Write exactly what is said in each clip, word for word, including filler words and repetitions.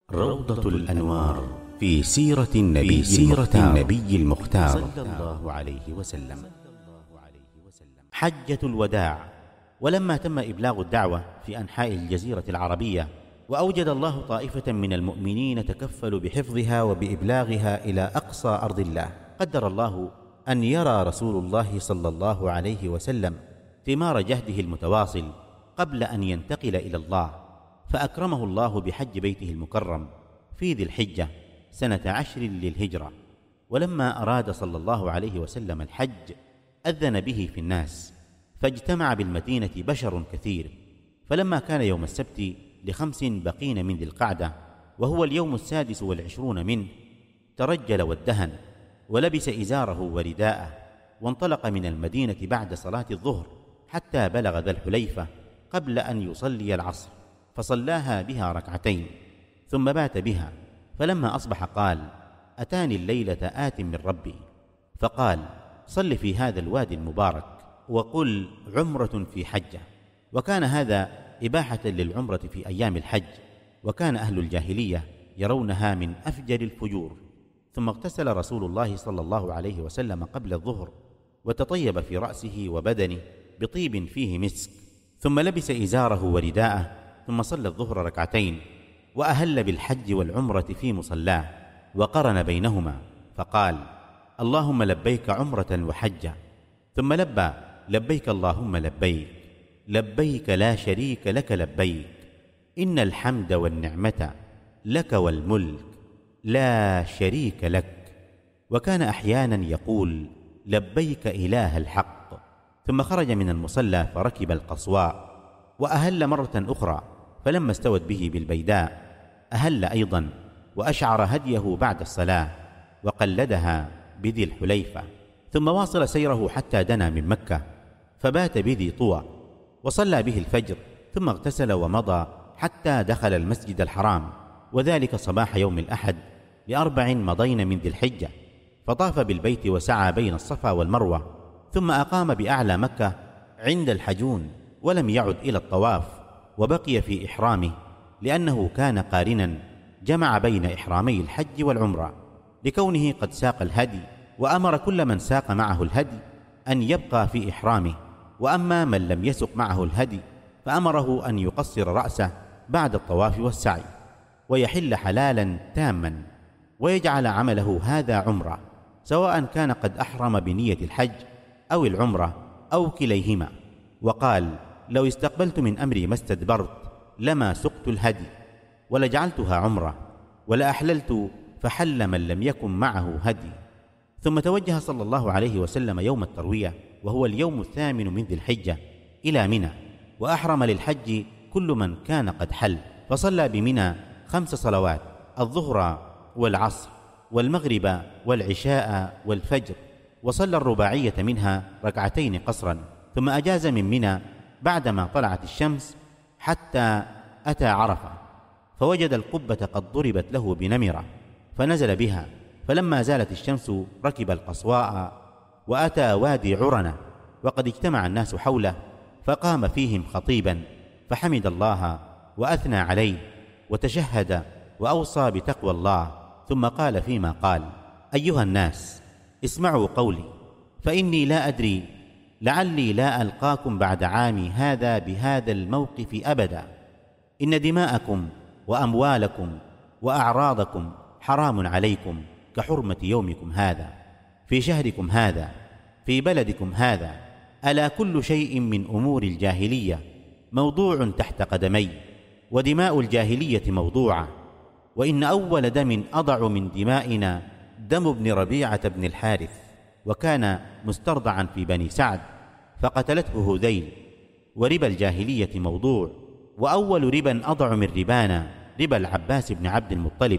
روضة الأنوار في سيرة النبي, في سيرة النبي المختار صلى الله عليه وسلم. حجة الوداع. ولما تم إبلاغ الدعوة في أنحاء الجزيرة العربية، وأوجد الله طائفة من المؤمنين تكفلوا بحفظها وبإبلاغها إلى أقصى أرض الله، قدر الله أن يرى رسول الله صلى الله عليه وسلم ثمار جهده المتواصل قبل أن ينتقل إلى الله، فأكرمه الله بحج بيته المكرم في ذي الحجة سنة عشر للهجرة. ولما أراد صلى الله عليه وسلم الحج أذن به في الناس، فاجتمع بالمدينة بشر كثير. فلما كان يوم السبت لخمس بقين من ذي القعدة، وهو اليوم السادس والعشرون منه، ترجل وادهن ولبس إزاره ورداءه، وانطلق من المدينة بعد صلاة الظهر حتى بلغ ذا الحليفة قبل أن يصلي العصر، فصلاها بها ركعتين ثم بات بها. فلما أصبح قال: أتاني الليلة آت من ربي، فقال: صل في هذا الوادي المبارك وقل عمرة في حجة. وكان هذا إباحة للعمرة في أيام الحج، وكان أهل الجاهلية يرونها من أفجر الفجور. ثم اغتسل رسول الله صلى الله عليه وسلم قبل الظهر، وتطيب في رأسه وبدنه بطيب فيه مسك، ثم لبس إزاره ورداءه، ثم صلى الظهر ركعتين، وأهل بالحج والعمرة في مصلاه، وقرن بينهما فقال: اللهم لبيك عمرة وحجة. ثم لبى: لبيك اللهم لبيك، لبيك لا شريك لك لبيك، إن الحمد والنعمة لك والملك لا شريك لك. وكان أحيانا يقول: لبيك إله الحق. ثم خرج من المصلى فركب القصواء، وأهل مرة أخرى، فلما استوت به بالبيداء أهل أيضا، وأشعر هديه بعد الصلاة، وقلدها بذي الحليفة. ثم واصل سيره حتى دنا من مكة، فبات بذي طوى، وصلى به الفجر، ثم اغتسل ومضى حتى دخل المسجد الحرام، وذلك صباح يوم الأحد لأربع مضين من ذي الحجة، فطاف بالبيت وسعى بين الصفا والمروة، ثم أقام بأعلى مكة عند الحجون، ولم يعد إلى الطواف، وبقي في إحرامه، لأنه كان قارنا جمع بين إحرامي الحج والعمرة، لكونه قد ساق الهدي، وأمر كل من ساق معه الهدي أن يبقى في إحرامه. وأما من لم يسق معه الهدي فأمره أن يقصر رأسه بعد الطواف والسعي، ويحل حلالا تاما، ويجعل عمله هذا عمرة، سواء كان قد أحرم بنية الحج أو العمرة أو كليهما. وقال: لو استقبلت من أمري ما استدبرت لما سقت الهدي، ولجعلتها عمرة، ولأحللت فحل من لم يكن معه هدي. ثم توجه صلى الله عليه وسلم يوم التروية، وهو اليوم الثامن من ذي الحجة، إلى منى، وأحرم للحج كل من كان قد حل، فصلى بمنى خمس صلوات: الظهر والعصر والمغرب والعشاء والفجر، وصلى الرباعية منها ركعتين قصرا، ثم أجاز من منى بعدما طلعت الشمس حتى أتى عرفة، فوجد القبة قد ضربت له بنمرة، فنزل بها. فلما زالت الشمس ركب القصواء وأتى وادي عرنة، وقد اجتمع الناس حوله، فقام فيهم خطيبا، فحمد الله وأثنى عليه وتشهد وأوصى بتقوى الله، ثم قال فيما قال: أيها الناس، اسمعوا قولي، فإني لا أدري، لعلي لا ألقاكم بعد عامي هذا بهذا الموقف أبدا. إن دماءكم وأموالكم وأعراضكم حرام عليكم كحرمة يومكم هذا، في شهركم هذا، في بلدكم هذا. ألا كل شيء من أمور الجاهلية موضوع تحت قدمي، ودماء الجاهلية موضوعة، وإن أول دم أضع من دمائنا دم ابن ربيعة بن الحارث، وكان مسترضعا في بني سعد، فقتلته هذيل. وربا الجاهلية موضوع، وأول ربا أضع من ربانا ربا العباس بن عبد المطلب،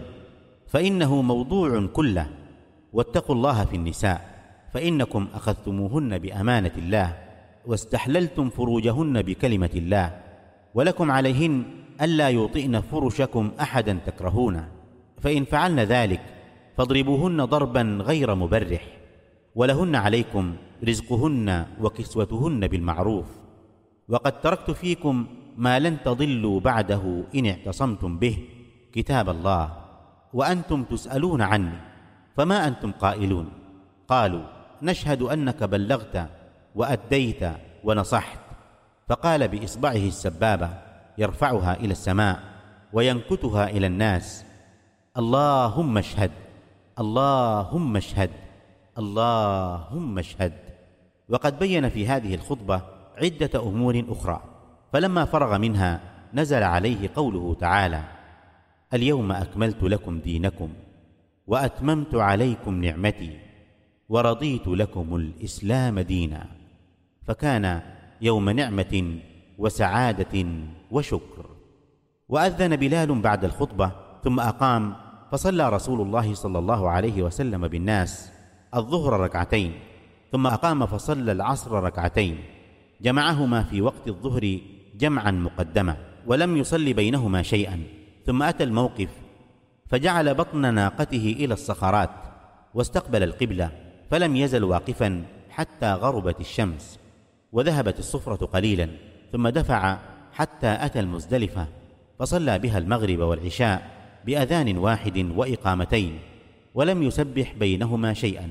فإنه موضوع كله. واتقوا الله في النساء، فإنكم أخذتموهن بأمانة الله، واستحللتم فروجهن بكلمة الله، ولكم عليهن ألا يوطئن فرشكم أحدا تكرهونه، فإن فعلن ذلك فاضربوهن ضربا غير مبرح، ولهن عليكم رزقهن وكسوتهن بالمعروف. وقد تركت فيكم ما لن تضلوا بعده إن اعتصمتم به، كتاب الله وأنتم تسألون عني، فما أنتم قائلون؟ قالوا: نشهد أنك بلغت وأديت ونصحت. فقال بإصبعه السبابة يرفعها إلى السماء وينكتها إلى الناس: اللهم اشهد، اللهم اشهد، اللهم اشهد. وقد بين في هذه الخطبة عدة أمور أخرى، فلما فرغ منها نزل عليه قوله تعالى: اليوم أكملت لكم دينكم وأتممت عليكم نعمتي ورضيت لكم الإسلام دينا. فكان يوم نعمة وسعادة وشكر. وأذن بلال بعد الخطبة ثم أقام، فصلى رسول الله صلى الله عليه وسلم بالناس الظهر ركعتين، ثم أقام فصلى العصر ركعتين، جمعهما في وقت الظهر جمعا مقدما، ولم يصل بينهما شيئا. ثم أتى الموقف فجعل بطن ناقته إلى الصخرات واستقبل القبلة، فلم يزل واقفا حتى غربت الشمس وذهبت الصفرة قليلا، ثم دفع حتى أتى المزدلفة فصلى بها المغرب والعشاء بأذان واحد وإقامتين، ولم يسبح بينهما شيئا.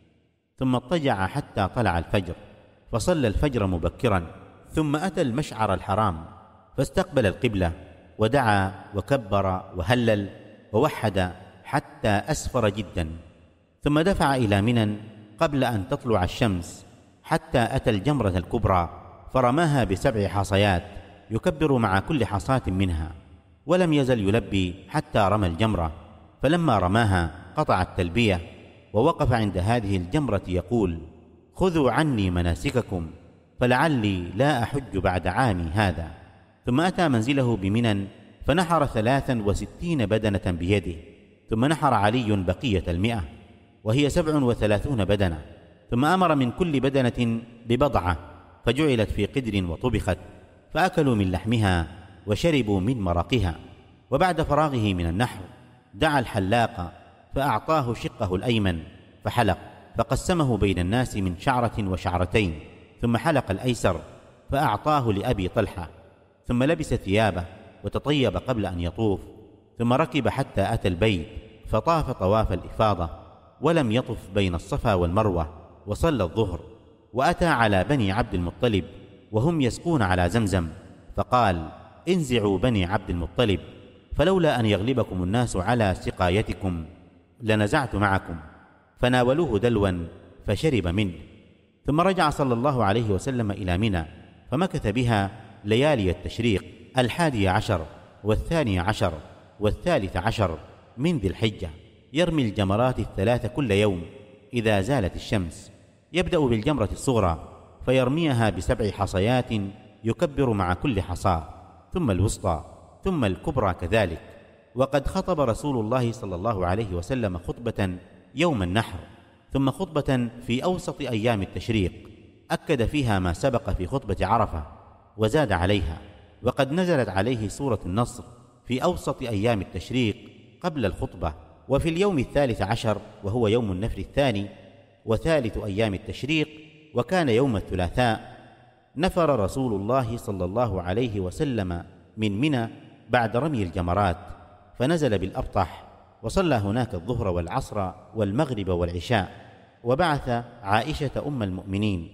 ثم اضطجع حتى طلع الفجر فصلى الفجر مبكرا، ثم أتى المشعر الحرام فاستقبل القبلة ودعا وكبر وهلل ووحد حتى أسفر جدا، ثم دفع إلى منى قبل أن تطلع الشمس حتى أتى الجمرة الكبرى فرماها بسبع حصيات يكبر مع كل حصاة منها، ولم يزل يلبي حتى رمى الجمرة. فلما رماها قطع التلبية ووقف عند هذه الجمرة يقول: خذوا عني مناسككم فلعلي لا أحج بعد عامي هذا. ثم أتى منزله بمنى فنحر ثلاثا وستين بدنة بيده، ثم نحر علي بقية المئة وهي سبع وثلاثون بدنة، ثم أمر من كل بدنة ببضعة فجعلت في قدر وطبخت، فأكلوا من لحمها وشربوا من مرقها. وبعد فراغه من النحر دعا الحلاق فأعطاه شقه الأيمن فحلق، فقسمه بين الناس من شعرة وشعرتين، ثم حلق الأيسر فأعطاه لأبي طلحة، ثم لبس ثيابه وتطيب قبل أن يطوف، ثم ركب حتى أتى البيت فطاف طواف الإفاضة ولم يطف بين الصفا والمروة، وصلى الظهر. وأتى على بني عبد المطلب وهم يسقون على زمزم فقال: انزعوا بني عبد المطلب، فلولا أن يغلبكم الناس على سقايتكم لنزعت معكم. فناولوه دلوا فشرب منه، ثم رجع صلى الله عليه وسلم إلى منى فمكث بها ليالي التشريق الحادي عشر والثاني عشر والثالث عشر من ذي الحجة، يرمي الجمرات الثلاث كل يوم إذا زالت الشمس. يبدأ بالجمرة الصغرى فيرميها بسبع حصيات يكبر مع كل حصاة، ثم الوسطى، ثم الكبرى كذلك. وقد خطب رسول الله صلى الله عليه وسلم خطبة يوم النحر، ثم خطبة في أوسط أيام التشريق أكد فيها ما سبق في خطبة عرفة وزاد عليها. وقد نزلت عليه سورة النصر في أوسط أيام التشريق قبل الخطبة. وفي اليوم الثالث عشر وهو يوم النفر الثاني وثالث أيام التشريق وكان يوم الثلاثاء، نفر رسول الله صلى الله عليه وسلم من منى بعد رمي الجمرات، فنزل بالأبطح وصلى هناك الظهر والعصر والمغرب والعشاء، وبعث عائشة أم المؤمنين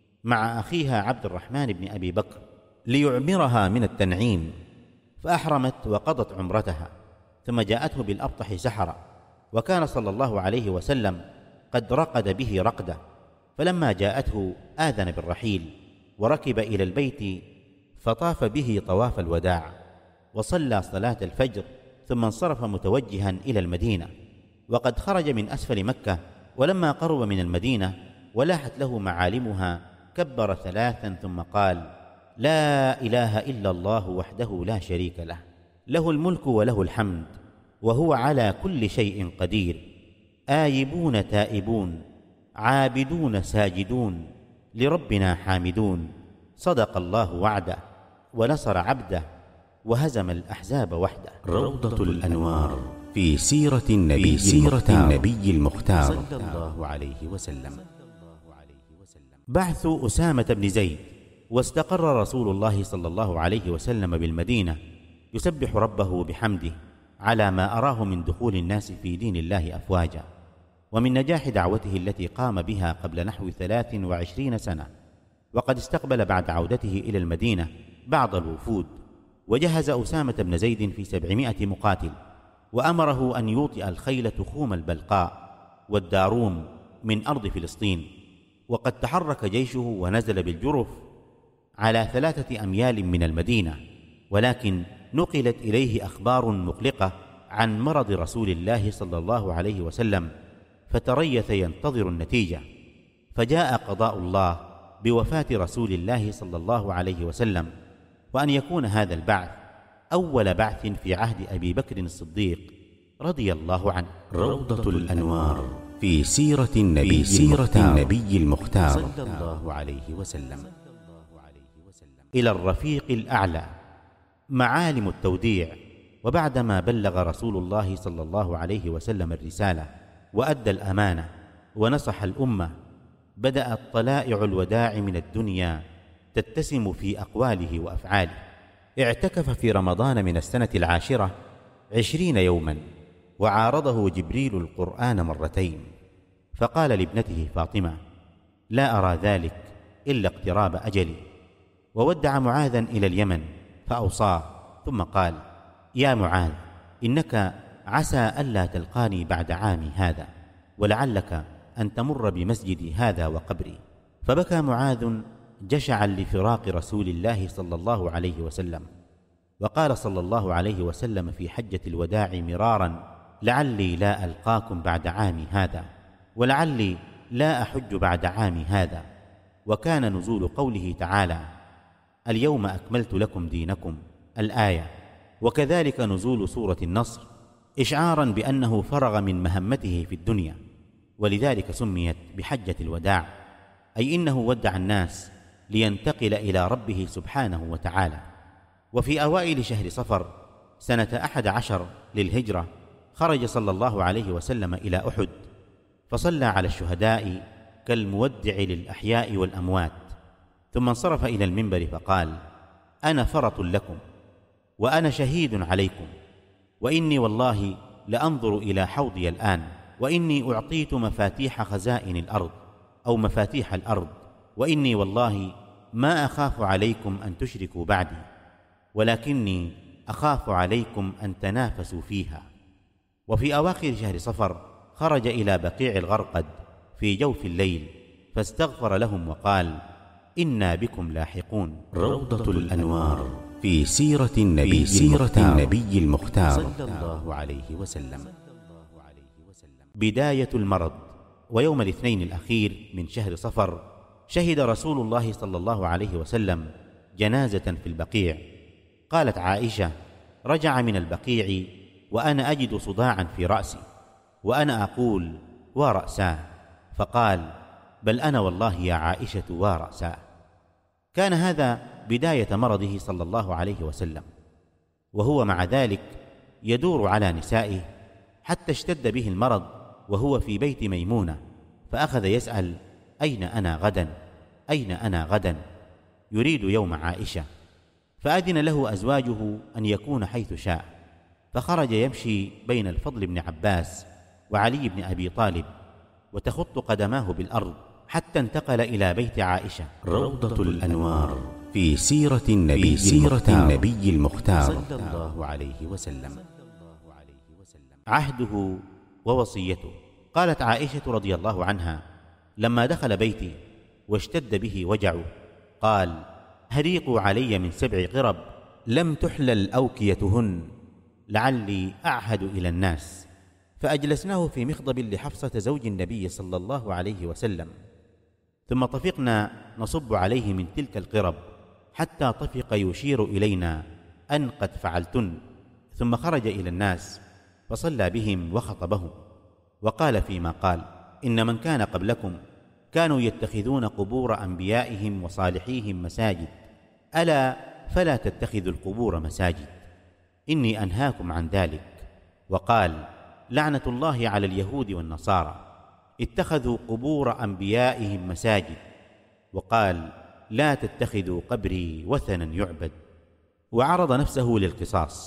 مع أخيها عبد الرحمن بن أبي بكر ليعمرها من التنعيم، فأحرمت وقضت عمرتها، ثم جاءته بالأبطح سحرا، وكان صلى الله عليه وسلم قد رقد به رقدة، فلما جاءته آذن بالرحيل وركب إلى البيت فطاف به طواف الوداع وصلى صلاة الفجر، ثم انصرف متوجها إلى المدينة. وقد خرج من أسفل مكة، ولما قرب من المدينة ولاحت له معالمها كبر ثلاثا ثم قال: لا إله إلا الله وحده لا شريك له، له الملك وله الحمد وهو على كل شيء قدير، آيبون تائبون عابدون ساجدون لربنا حامدون، صدق الله وعده ونصر عبده وهزم الأحزاب وحده. روضة الأنوار في سيرة النبي, سيرة النبي المختار صلى الله عليه وسلم. بعث أسامة بن زيد. واستقر رسول الله صلى الله عليه وسلم بالمدينة يسبح ربه بحمده على ما أراه من دخول الناس في دين الله أفواجا، ومن نجاح دعوته التي قام بها قبل نحو ثلاث وعشرين سنة. وقد استقبل بعد عودته إلى المدينة بعض الوفود، وجهز أسامة بن زيد في سبعمائة مقاتل، وأمره أن يوطئ الخيل تخوم البلقاء والداروم من أرض فلسطين. وقد تحرك جيشه ونزل بالجرف على ثلاثة أميال من المدينة، ولكن نقلت إليه أخبار مقلقة عن مرض رسول الله صلى الله عليه وسلم، فتريث ينتظر النتيجة. فجاء قضاء الله بوفاة رسول الله صلى الله عليه وسلم، وأن يكون هذا البعث أول بعث في عهد أبي بكر الصديق رضي الله عنه. روضة الأنوار في سيرة النبي, سيرة النبي المختار صلى الله عليه وسلم. إلى الرفيق الأعلى. معالم التوديع. وبعدما بلغ رسول الله صلى الله عليه وسلم الرسالة وأدى الأمانة ونصح الأمة، بدأت طلائع الوداع من الدنيا تتسم في أقواله وأفعاله. اعتكف في رمضان من السنة العاشرة عشرين يوما، وعارضه جبريل القرآن مرتين، فقال لابنته فاطمة: لا أرى ذلك إلا اقتراب أجلي. وودع معاذا إلى اليمن فأوصاه، ثم قال: يا معاذ، إنك عسى ألا تلقاني بعد عامي هذا، ولعلك أن تمر بمسجدي هذا وقبري. فبكى معاذ جشعا لفراق رسول الله صلى الله عليه وسلم. وقال صلى الله عليه وسلم في حجة الوداع مرارا: لعلي لا ألقاكم بعد عامي هذا، ولعلي لا أحج بعد عامي هذا. وكان نزول قوله تعالى: اليوم أكملت لكم دينكم، الآية. وكذلك نزول سورة النصر، إشعارا بأنه فرغ من مهمته في الدنيا، ولذلك سميت بحجة الوداع، أي إنه ودع الناس لينتقل إلى ربه سبحانه وتعالى. وفي أوائل شهر صفر سنة أحد عشر للهجرة خرج صلى الله عليه وسلم إلى أحد، فصلى على الشهداء كالمودع للأحياء والأموات، ثم انصرف إلى المنبر فقال: أنا فرط لكم، وأنا شهيد عليكم، وإني والله لأنظر إلى حوضي الآن، وإني أعطيت مفاتيح خزائن الأرض أو مفاتيح الأرض، وإني والله ما أخاف عليكم أن تشركوا بعدي، ولكني أخاف عليكم أن تنافسوا فيها. وفي أواخر شهر صفر خرج إلى بقيع الغرقد في جوف الليل، فاستغفر لهم وقال: إنا بكم لاحقون. روضة الأنوار في سيرة النبي, سيرة النبي المختار صلى الله عليه وسلم. بداية المرض. ويوم الاثنين الأخير من شهر صفر شهد رسول الله صلى الله عليه وسلم جنازة في البقيع. قالت عائشة: رجع من البقيع وأنا أجد صداعا في رأسي، وأنا أقول: ورأساه، فقال: بل أنا والله يا عائشة ورأساه. كان هذا بداية مرضه صلى الله عليه وسلم، وهو مع ذلك يدور على نسائه، حتى اشتد به المرض وهو في بيت ميمونة، فأخذ يسأل: أين أنا غدا؟ أين أنا غدا؟ يريد يوم عائشة. فأذن له أزواجه أن يكون حيث شاء، فخرج يمشي بين الفضل بن عباس وعلي بن أبي طالب، وتخط قدماه بالأرض، حتى انتقل إلى بيت عائشة. روضة الأنوار في سيرة النبي, سيرة النبي المختار صلى الله عليه وسلم. عهده ووصيته. قالت عائشة رضي الله عنها: لما دخل بيتي واشتد به وجعه قال: هريقوا علي من سبع قرب لم تحلل أوكيتهن، لعلي أعهد إلى الناس. فأجلسناه في مخضب لحفصة زوج النبي صلى الله عليه وسلم، ثم طفقنا نصب عليه من تلك القرب حتى طفق يشير إلينا أن قد فعلتن، ثم خرج إلى الناس فصلى بهم وخطبهم، وقال فيما قال: إن من كان قبلكم كانوا يتخذون قبور أنبيائهم وصالحيهم مساجد، ألا فلا تتخذوا القبور مساجد، إني أنهاكم عن ذلك. وقال: لعنة الله على اليهود والنصارى اتخذوا قبور أنبيائهم مساجد. وقال: لا تتخذوا قبري وثنا يعبد. وعرض نفسه للقصاص،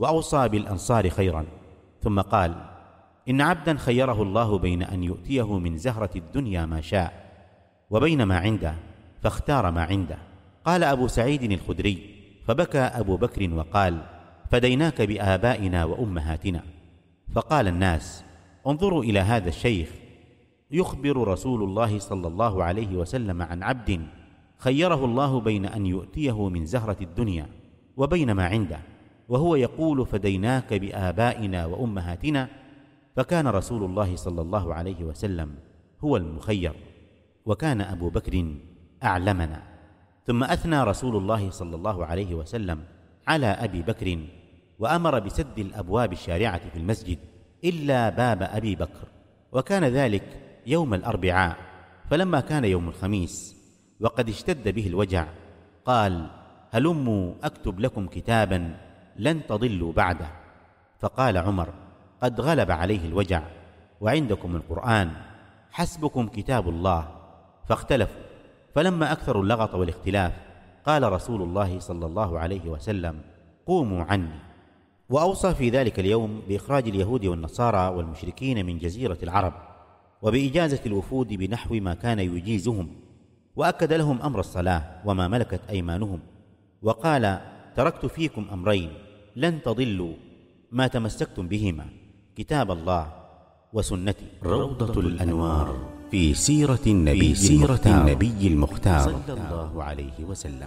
وأوصى بالأنصار خيرا، ثم قال: إن عبدا خيره الله بين أن يؤتيه من زهرة الدنيا ما شاء وبين ما عنده، فاختار ما عنده. قال أبو سعيد الخدري: فبكى أبو بكر وقال: فديناك بآبائنا وأمهاتنا. فقال الناس: انظروا إلى هذا الشيخ يخبر رسول الله صلى الله عليه وسلم عن عبد خيره الله بين أن يؤتيه من زهرة الدنيا وبين ما عنده، وهو يقول: فديناك بآبائنا وأمهاتنا. فكان رسول الله صلى الله عليه وسلم هو المخير، وكان أبو بكر أعلمنا. ثم أثنى رسول الله صلى الله عليه وسلم على أبي بكر، وأمر بسد الأبواب الشارعة في المسجد إلا باب أبي بكر. وكان ذلك يوم الأربعاء، فلما كان يوم الخميس وقد اشتد به الوجع قال: هلموا أكتب لكم كتابا لن تضلوا بعده. فقال عمر: قد غلب عليه الوجع وعندكم القرآن، حسبكم كتاب الله. فاختلفوا، فلما أكثروا اللغط والاختلاف قال رسول الله صلى الله عليه وسلم: قوموا عني. وأوصى في ذلك اليوم بإخراج اليهود والنصارى والمشركين من جزيرة العرب، وبإجازة الوفود بنحو ما كان يجيزهم، وأكد لهم أمر الصلاة وما ملكت أيمانهم، وقال: تركت فيكم أمرين لن تضلوا ما تمسكتم بهما، كتاب الله وسنتي. روضة الأنوار في سيرة النبي, سيرة النبي المختار صلى الله عليه وسلم.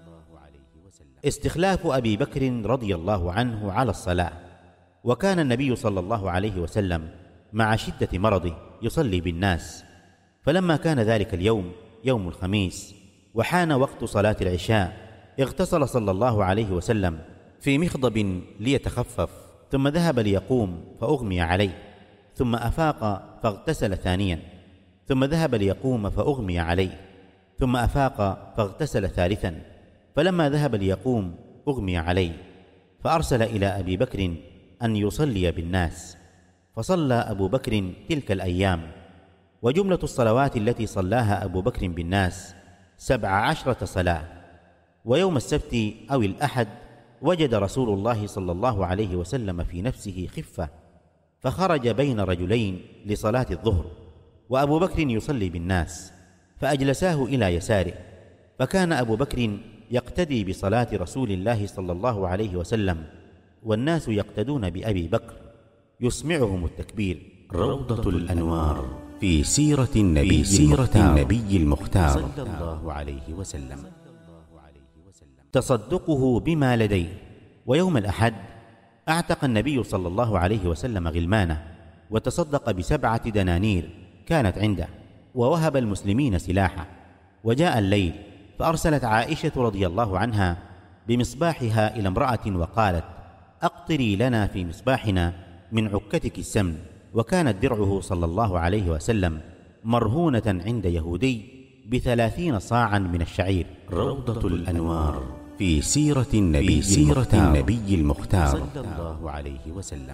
استخلاف أبي بكر رضي الله عنه على الصلاة. وكان النبي صلى الله عليه وسلم مع شدة مرضه يصلي بالناس، فلما كان ذلك اليوم يوم الخميس وحان وقت صلاة العشاء، اغتسل صلى الله عليه وسلم في مخضب ليتخفف، ثم ذهب ليقوم فأغمي عليه، ثم أفاق فاغتسل ثانيا، ثم ذهب ليقوم فأغمي عليه، ثم أفاق فاغتسل ثالثا، فلما ذهب ليقوم أغمي عليه، فأرسل إلى أبي بكر أن يصلي بالناس، فصلى أبو بكر تلك الأيام. وجملة الصلوات التي صلاها أبو بكر بالناس سبع عشرة صلاة. ويوم السبت أو الأحد وجد رسول الله صلى الله عليه وسلم في نفسه خفة، فخرج بين رجلين لصلاة الظهر، وأبو بكر يصلي بالناس، فأجلساه إلى يساره، فكان أبو بكر يقتدي بصلاة رسول الله صلى الله عليه وسلم، والناس يقتدون بأبي بكر يسمعهم التكبير. روضة الأنوار في سيرة النبي, سيرة النبي المختار صلى الله عليه وسلم. تصدقه بما لديه. ويوم الأحد أعتق النبي صلى الله عليه وسلم غلمانه، وتصدق بسبعة دنانير كانت عنده، ووهب المسلمين سلاحه. وجاء الليل، فأرسلت عائشة رضي الله عنها بمصباحها إلى امرأة وقالت: أقطري لنا في مصباحنا من عكتك السمن. وكانت درعه صلى الله عليه وسلم مرهونة عند يهودي بثلاثين صاعا من الشعير. روضة الأنوار في سيرة النبي, سيرة النبي المختار صلى الله عليه وسلم.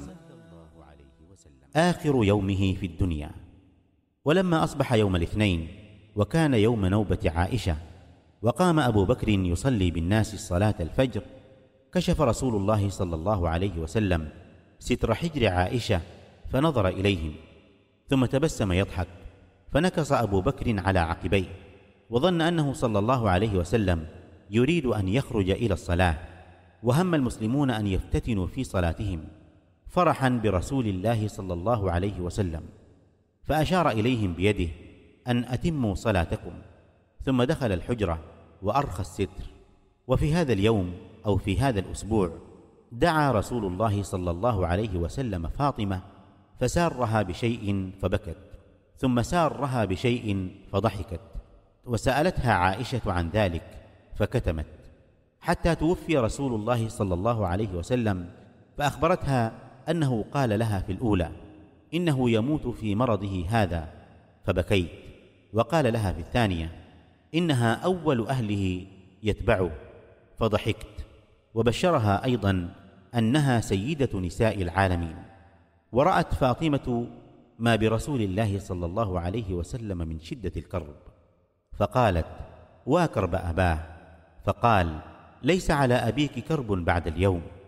آخر يومه في الدنيا. ولما أصبح يوم الاثنين وكان يوم نوبة عائشة، وقام أبو بكر يصلي بالناس صلاة الفجر، كشف رسول الله صلى الله عليه وسلم ستر حجر عائشة فنظر إليهم، ثم تبسم يضحك، فنكص أبو بكر على عقبيه، وظن أنه صلى الله عليه وسلم يريد أن يخرج إلى الصلاة، وهم المسلمون أن يفتتنوا في صلاتهم فرحا برسول الله صلى الله عليه وسلم، فأشار إليهم بيده أن أتموا صلاتكم، ثم دخل الحجرة وأرخى الستر. وفي هذا اليوم أو في هذا الأسبوع دعا رسول الله صلى الله عليه وسلم فاطمة فسارها بشيء فبكت، ثم سارها بشيء فضحكت، وسألتها عائشة عن ذلك فكتمت، حتى توفي رسول الله صلى الله عليه وسلم، فأخبرتها أنه قال لها في الأولى: إنه يموت في مرضه هذا، فبكيت، وقال لها في الثانية: إنها أول أهله يتبعه، فضحكت، وبشرها أيضا أنها سيدة نساء العالمين. ورأت فاطمة ما برسول الله صلى الله عليه وسلم من شدة الكرب، فقالت: واكرب أباه. فقال: ليس على أبيك كرب بعد اليوم.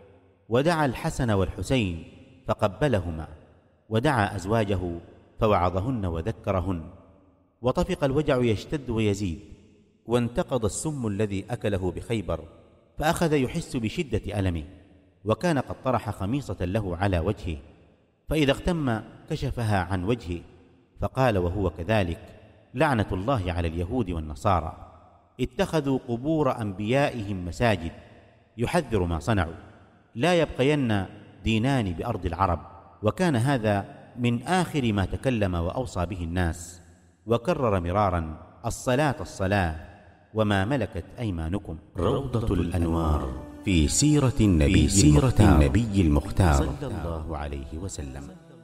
ودعا الحسن والحسين فقبلهما، ودعا أزواجه فوعظهن وذكرهن. وطفق الوجع يشتد ويزيد، وانتقض السم الذي أكله بخيبر، فأخذ يحس بشدة ألمه، وكان قد طرح خميصة له على وجهه، فإذا اغتم كشفها عن وجهه، فقال وهو كذلك: لعنة الله على اليهود والنصارى، اتخذوا قبور أنبيائهم مساجد، يحذر ما صنعوا، لا يبقين دينان بأرض العرب. وكان هذا من آخر ما تكلم وأوصى به الناس، وكرر مرارا: الصلاة الصلاة وما ملكت أيمانكم. روضة الأنوار في سيرة النبي, سيرة النبي المختار صلى الله عليه وسلم.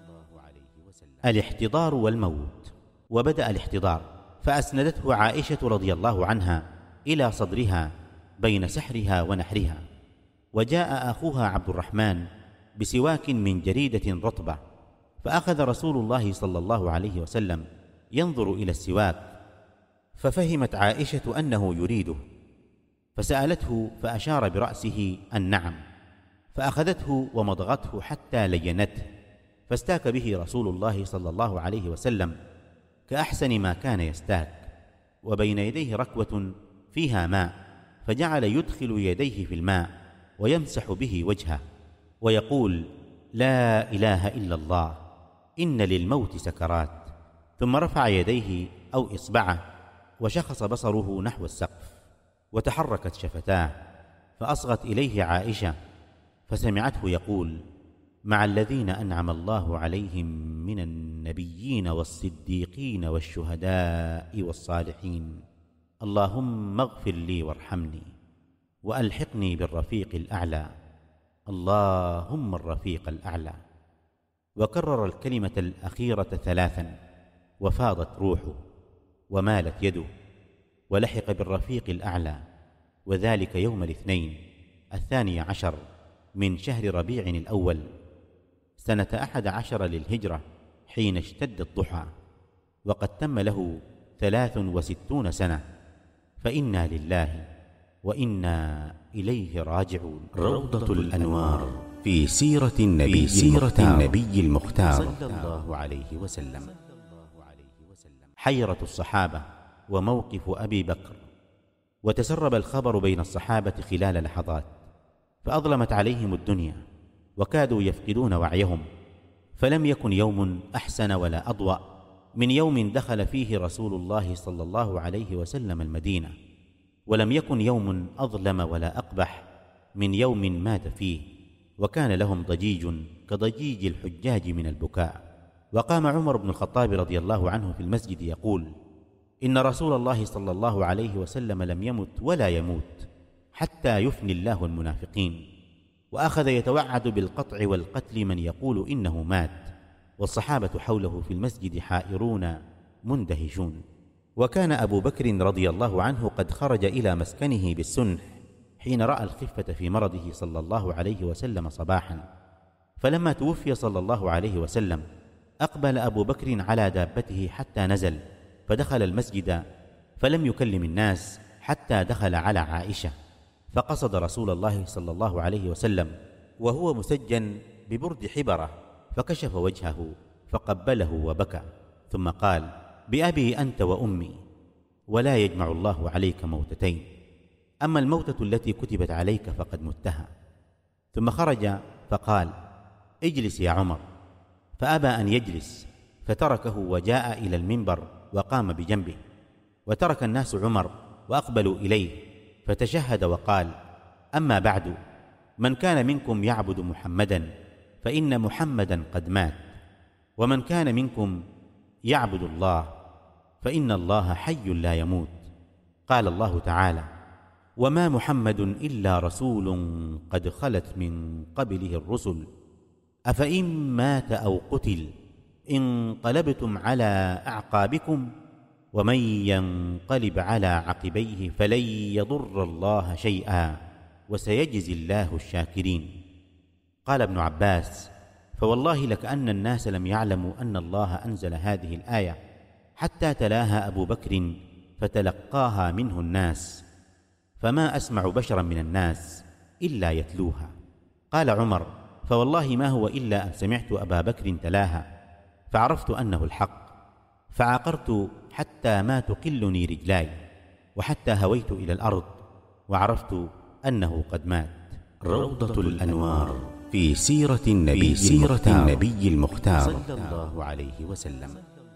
الاحتضار والموت. وبدأ الاحتضار فأسندته عائشة رضي الله عنها إلى صدرها بين سحرها ونحرها، وجاء أخوها عبد الرحمن بسواك من جريدة رطبة، فأخذ رسول الله صلى الله عليه وسلم ينظر إلى السواك، ففهمت عائشة أنه يريده، فسألته فأشار برأسه أن نعم، فأخذته ومضغته حتى لينته، فاستاك به رسول الله صلى الله عليه وسلم كأحسن ما كان يستاك، وبين يديه ركوة فيها ماء، فجعل يدخل يديه في الماء ويمسح به وجهه ويقول: لا إله إلا الله، إن للموت سكرات. ثم رفع يديه أو إصبعه وشخص بصره نحو السقف، وتحركت شفتاه، فأصغت إليه عائشة فسمعته يقول: مع الذين أنعم الله عليهم من النبيين والصديقين والشهداء والصالحين، اللهم اغفر لي وارحمني وألحقني بالرفيق الأعلى، اللهم الرفيق الأعلى. وكرر الكلمة الأخيرة ثلاثا، وفاضت روحه ومالت يده، ولحق بالرفيق الأعلى، وذلك يوم الاثنين الثاني عشر من شهر ربيع الأول سنة أحد عشر للهجرة، حين اشتد الضحى، وقد تم له ثلاث وستون سنة، فإنا لله وإنا إليه راجعون. روضة الأنوار في سيرة النبي, سيرة النبي المختار صلى الله عليه وسلم. حيرة الصحابة وموقف أبي بكر. وتسرب الخبر بين الصحابة خلال لحظات، فأظلمت عليهم الدنيا وكادوا يفقدون وعيهم، فلم يكن يوم أحسن ولا أضوأ من يوم دخل فيه رسول الله صلى الله عليه وسلم المدينة، ولم يكن يوم أظلم ولا أقبح من يوم مات فيه، وكان لهم ضجيج كضجيج الحجاج من البكاء. وقام عمر بن الخطاب رضي الله عنه في المسجد يقول: إن رسول الله صلى الله عليه وسلم لم يمت ولا يموت حتى يفني الله المنافقين. وأخذ يتوعد بالقطع والقتل من يقول إنه مات، والصحابة حوله في المسجد حائرون مندهشون. وكان أبو بكر رضي الله عنه قد خرج إلى مسكنه بالسنح حين رأى الخفة في مرضه صلى الله عليه وسلم صباحا، فلما توفي صلى الله عليه وسلم أقبل أبو بكر على دابته حتى نزل، فدخل المسجد فلم يكلم الناس حتى دخل على عائشة، فقصد رسول الله صلى الله عليه وسلم وهو مسجن ببرد حبرة، فكشف وجهه فقبله وبكى، ثم قال: بأبي أنت وأمي، ولا يجمع الله عليك موتتين، أما الموتة التي كتبت عليك فقد متها. ثم خرج فقال: اجلس يا عمر، فأبى أن يجلس، فتركه وجاء إلى المنبر وقام بجنبه، وترك الناس عمر وأقبلوا إليه، فتشهد وقال: أما بعد، من كان منكم يعبد محمدا فإن محمدا قد مات، ومن كان منكم يعبد الله فإن الله حي لا يموت. قال الله تعالى: وما محمد إلا رسول قد خلت من قبله الرسل أفإن مات أو قتل انقلبتم على أعقابكم ومن ينقلب على عقبيه فلن يضر الله شيئا وسيجزي الله الشاكرين. قال ابن عباس: فوالله لكأن الناس لم يعلموا أن الله أنزل هذه الآية حتى تلاها أبو بكر فتلقاها منه الناس، فما أسمع بشرا من الناس إلا يتلوها. قال عمر: فوالله ما هو إلا أن سمعت أبا بكر تلاها فعرفت أنه الحق، فعقرت حتى ما تقلني رجلاي، وحتى هويت إلى الأرض وعرفت أنه قد مات. روضة الأنوار في سيرة النبي, سيرة النبي المختار صلى الله عليه وسلم.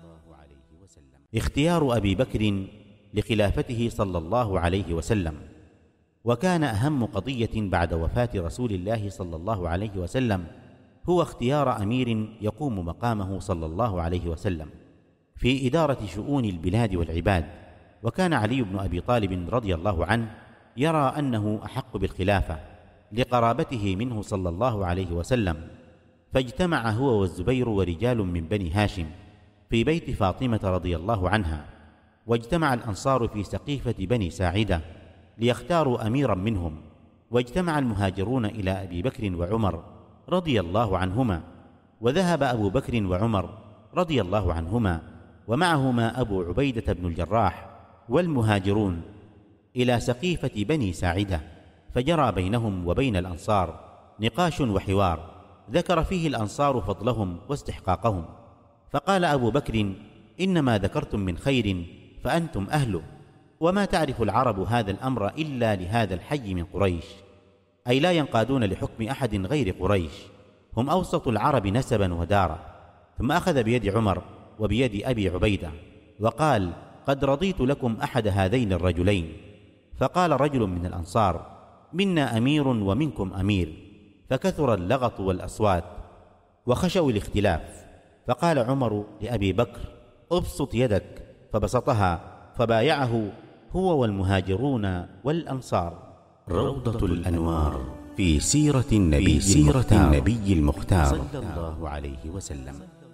اختيار أبي بكر لخلافته صلى الله عليه وسلم. وكان أهم قضية بعد وفاة رسول الله صلى الله عليه وسلم هو اختيار أمير يقوم مقامه صلى الله عليه وسلم في إدارة شؤون البلاد والعباد. وكان علي بن أبي طالب رضي الله عنه يرى أنه أحق بالخلافة لقرابته منه صلى الله عليه وسلم، فاجتمع هو والزبير ورجال من بني هاشم في بيت فاطمة رضي الله عنها، واجتمع الأنصار في سقيفة بني ساعدة ليختاروا أميرا منهم، واجتمع المهاجرون إلى أبي بكر وعمر رضي الله عنهما، وذهب أبو بكر وعمر رضي الله عنهما ومعهما أبو عبيدة بن الجراح والمهاجرون إلى سقيفة بني ساعدة، فجرى بينهم وبين الأنصار نقاش وحوار ذكر فيه الأنصار فضلهم واستحقاقهم. فقال أبو بكر: إنما ذكرتم من خير فأنتم أهله، وما تعرف العرب هذا الأمر إلا لهذا الحي من قريش، أي لا ينقادون لحكم أحد غير قريش، هم أوسط العرب نسبا ودارا. ثم أخذ بيد عمر وبيد أبي عبيدة وقال: قد رضيت لكم أحد هذين الرجلين. فقال رجل من الأنصار: منا أمير ومنكم أمير، فكثر اللغط والأصوات وخشوا الاختلاف. فقال عمر لأبي بكر: أبسط يدك، فبسطها، فبايعه هو والمهاجرون والأنصار. روضة الأنوار في سيرة النبي, سيرة النبي المختار صلى الله عليه وسلم.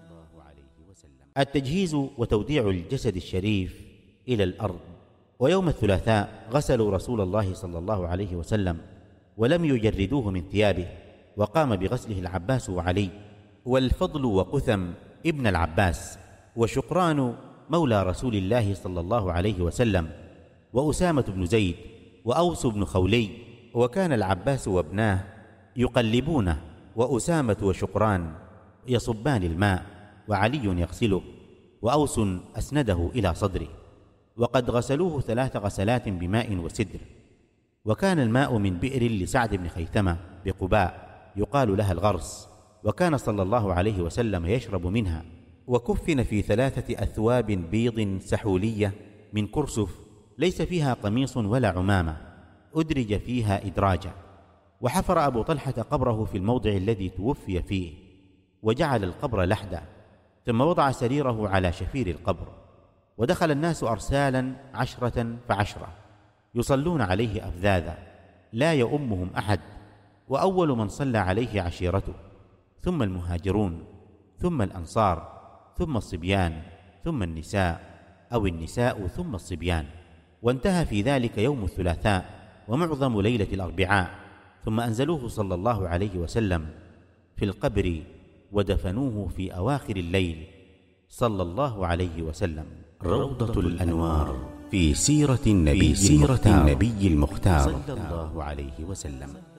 التجهيز وتوديع الجسد الشريف إلى الأرض. ويوم الثلاثاء غسلوا رسول الله صلى الله عليه وسلم ولم يجردوه من ثيابه، وقام بغسله العباس وعلي والفضل وقثم ابن العباس وشقران مولى رسول الله صلى الله عليه وسلم وأسامة بن زيد وأوس بن خولي. وكان العباس وابناه يقلبونه، وأسامة وشقران يصبان الماء، وعلي يغسله، وأوس أسنده إلى صدره. وقد غسلوه ثلاث غسلات بماء وسدر. وكان الماء من بئر لسعد بن خيثمة بقباء يقال لها الغرس، وكان صلى الله عليه وسلم يشرب منها. وكفن في ثلاثة أثواب بيض سحولية من كرسف ليس فيها قميص ولا عمامة، أدرج فيها إدراجا. وحفر أبو طلحة قبره في الموضع الذي توفي فيه، وجعل القبر لحدا، ثم وضع سريره على شفير القبر. ودخل الناس أرسالا عشرة فعشرة يصلون عليه أفذاذا لا يؤمهم أحد، وأول من صلى عليه عشيرته، ثم المهاجرون، ثم الأنصار، ثم الصبيان، ثم النساء أو النساء ثم الصبيان. وانتهى في ذلك يوم الثلاثاء ومعظم ليلة الأربعاء، ثم أنزلوه صلى الله عليه وسلم في القبر ودفنوه في أواخر الليل صلى الله عليه وسلم. روضة الأنوار في سيرة النبي, سيرة النبي المختار صلى الله عليه وسلم.